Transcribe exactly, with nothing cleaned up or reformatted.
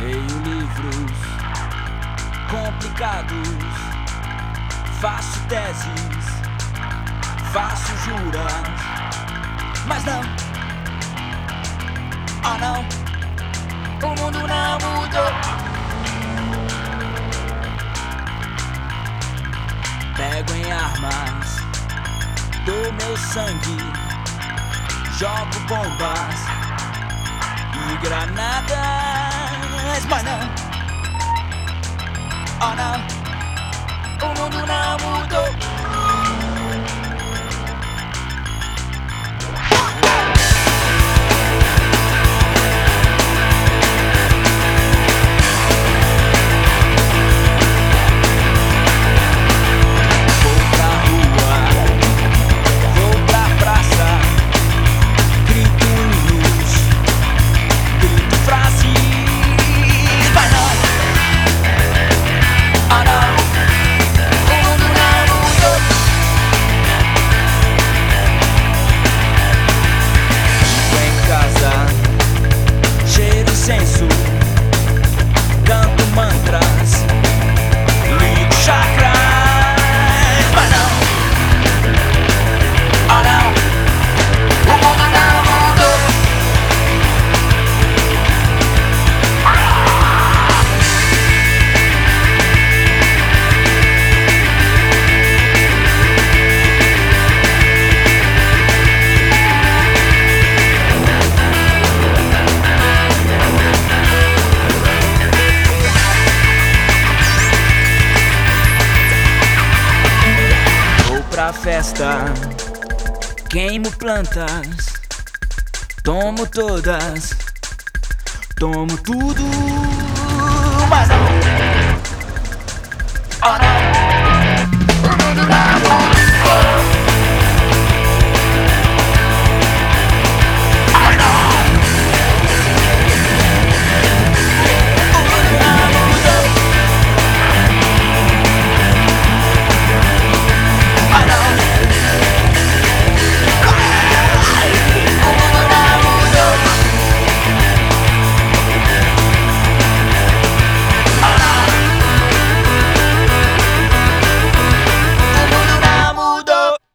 Leio livros complicados, faço teses, faço juras, mas não, oh não, o mundo não mudou. Pego em armas, dou meu sangue, jogo bombas e granadas, mas não, oh não, o mundo não mudou. Canto mantras, ligo chakras, mas não, oh não, o mundo não mudou. Pra festa, queimo plantas, tomo todas, tomo tudo, mas não, oh não.